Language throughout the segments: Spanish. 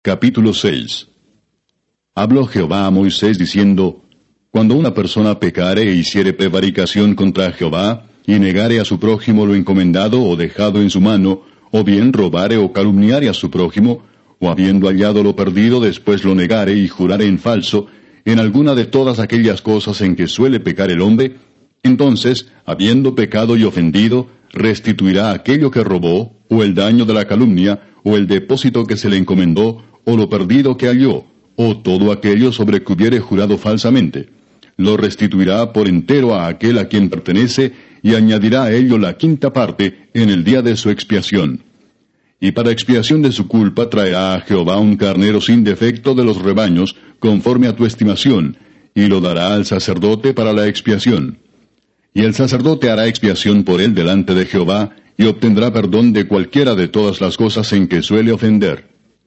Capítulo 6. Habló Jehová a Moisés diciendo, Cuando una persona pecare e hiciere prevaricación contra Jehová, y negare a su prójimo lo encomendado o dejado en su mano, o bien robare o calumniare a su prójimo, o habiendo hallado lo perdido después lo negare y jurare en falso, en alguna de todas aquellas cosas en que suele pecar el hombre, entonces, habiendo pecado y ofendido, restituirá aquello que robó, o el daño de la calumnia, o el depósito que se le encomendó, o lo perdido que halló, o todo aquello sobre que hubiere jurado falsamente. Lo restituirá por entero a aquel a quien pertenece, y añadirá a ello la quinta parte en el día de su expiación. Y para expiación de su culpa traerá a Jehová un carnero sin defecto de los rebaños, conforme a tu estimación, y lo dará al sacerdote para la expiación. Y el sacerdote hará expiación por él delante de Jehová, y obtendrá perdón de cualquiera de todas las cosas en que suele ofender.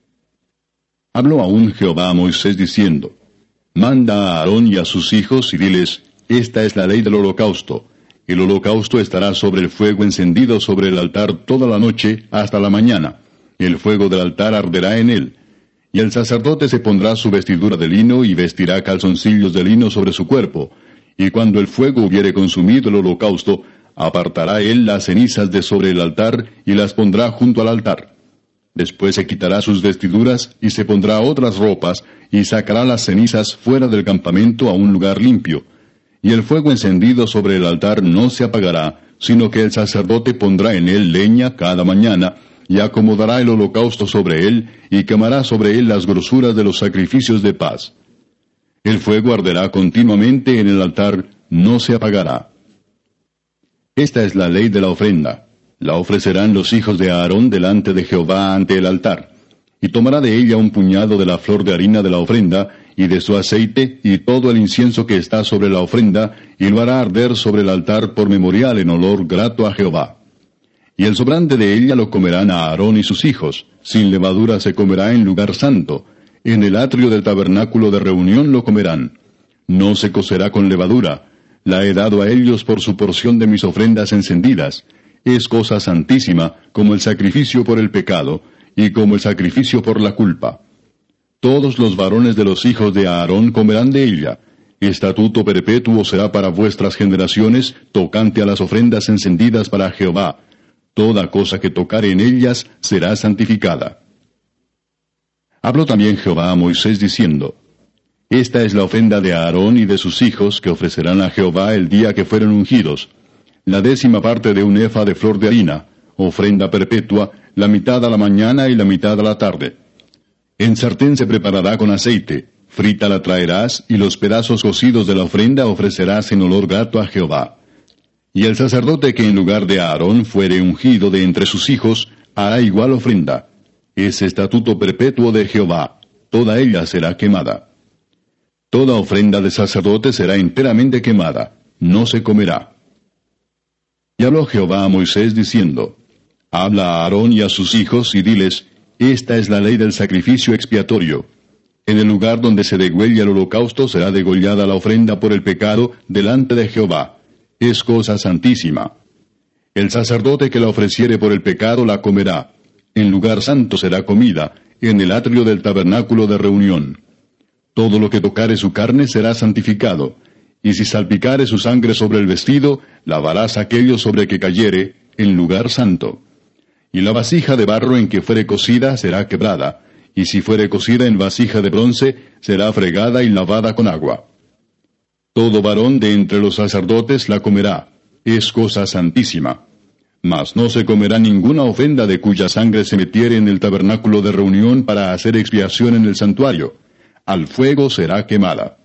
Habló aún Jehová a Moisés diciendo, Manda a Aarón y a sus hijos, y diles, Esta es la ley del holocausto. El holocausto estará sobre el fuego encendido sobre el altar toda la noche hasta la mañana. El fuego del altar arderá en él. Y el sacerdote se pondrá su vestidura de lino y vestirá calzoncillos de lino sobre su cuerpo. Y cuando el fuego hubiere consumido el holocausto, apartará él las cenizas de sobre el altar y las pondrá junto al altar. Después se quitará sus vestiduras y se pondrá otras ropas y sacará las cenizas fuera del campamento a un lugar limpio. Y el fuego encendido sobre el altar no se apagará, sino que el sacerdote pondrá en él leña cada mañana, y acomodará el holocausto sobre él, y quemará sobre él las grosuras de los sacrificios de paz. El fuego arderá continuamente en el altar, no se apagará. Esta es la ley de la ofrenda. La ofrecerán los hijos de Aarón delante de Jehová ante el altar. Y tomará de ella un puñado de la flor de harina de la ofrenda, y de su aceite, y todo el incienso que está sobre la ofrenda, y lo hará arder sobre el altar por memorial en olor grato a Jehová. Y el sobrante de ella lo comerán a Aarón y sus hijos. Sin levadura se comerá en lugar santo. En el atrio del tabernáculo de reunión lo comerán. No se cocerá con levadura. La he dado a ellos por su porción de mis ofrendas encendidas. Es cosa santísima, como el sacrificio por el pecado, y como el sacrificio por la culpa. Todos los varones de los hijos de Aarón comerán de ella. Estatuto perpetuo será para vuestras generaciones, tocante a las ofrendas encendidas para Jehová. Toda cosa que tocare en ellas será santificada. Habló también Jehová a Moisés diciendo, Esta es la ofrenda de Aarón y de sus hijos que ofrecerán a Jehová el día que fueren ungidos. La 10ª parte de un efa de flor de harina, ofrenda perpetua, la mitad a la mañana y la mitad a la tarde. En sartén se preparará con aceite, frita la traerás, y los pedazos cocidos de la ofrenda ofrecerás en olor grato a Jehová. Y el sacerdote que en lugar de Aarón fuere ungido de entre sus hijos, hará igual ofrenda. Es estatuto perpetuo de Jehová, toda ella será quemada. Toda ofrenda de sacerdote será enteramente quemada, no se comerá. Y habló Jehová a Moisés diciendo, Habla a Aarón y a sus hijos, y diles, Esta es la ley del sacrificio expiatorio. En el lugar donde se degüella el holocausto será degollada la ofrenda por el pecado delante de Jehová. Es cosa santísima. El sacerdote que la ofreciere por el pecado la comerá. En lugar santo será comida, en el atrio del tabernáculo de reunión. Todo lo que tocare su carne será santificado. Y si salpicare su sangre sobre el vestido, lavarás aquello sobre que cayere, en lugar santo. Y la vasija de barro en que fuere cocida será quebrada, y si fuere cocida en vasija de bronce, será fregada y lavada con agua. Todo varón de entre los sacerdotes la comerá, es cosa santísima. Mas no se comerá ninguna ofrenda de cuya sangre se metiere en el tabernáculo de reunión para hacer expiación en el santuario. Al fuego será quemada.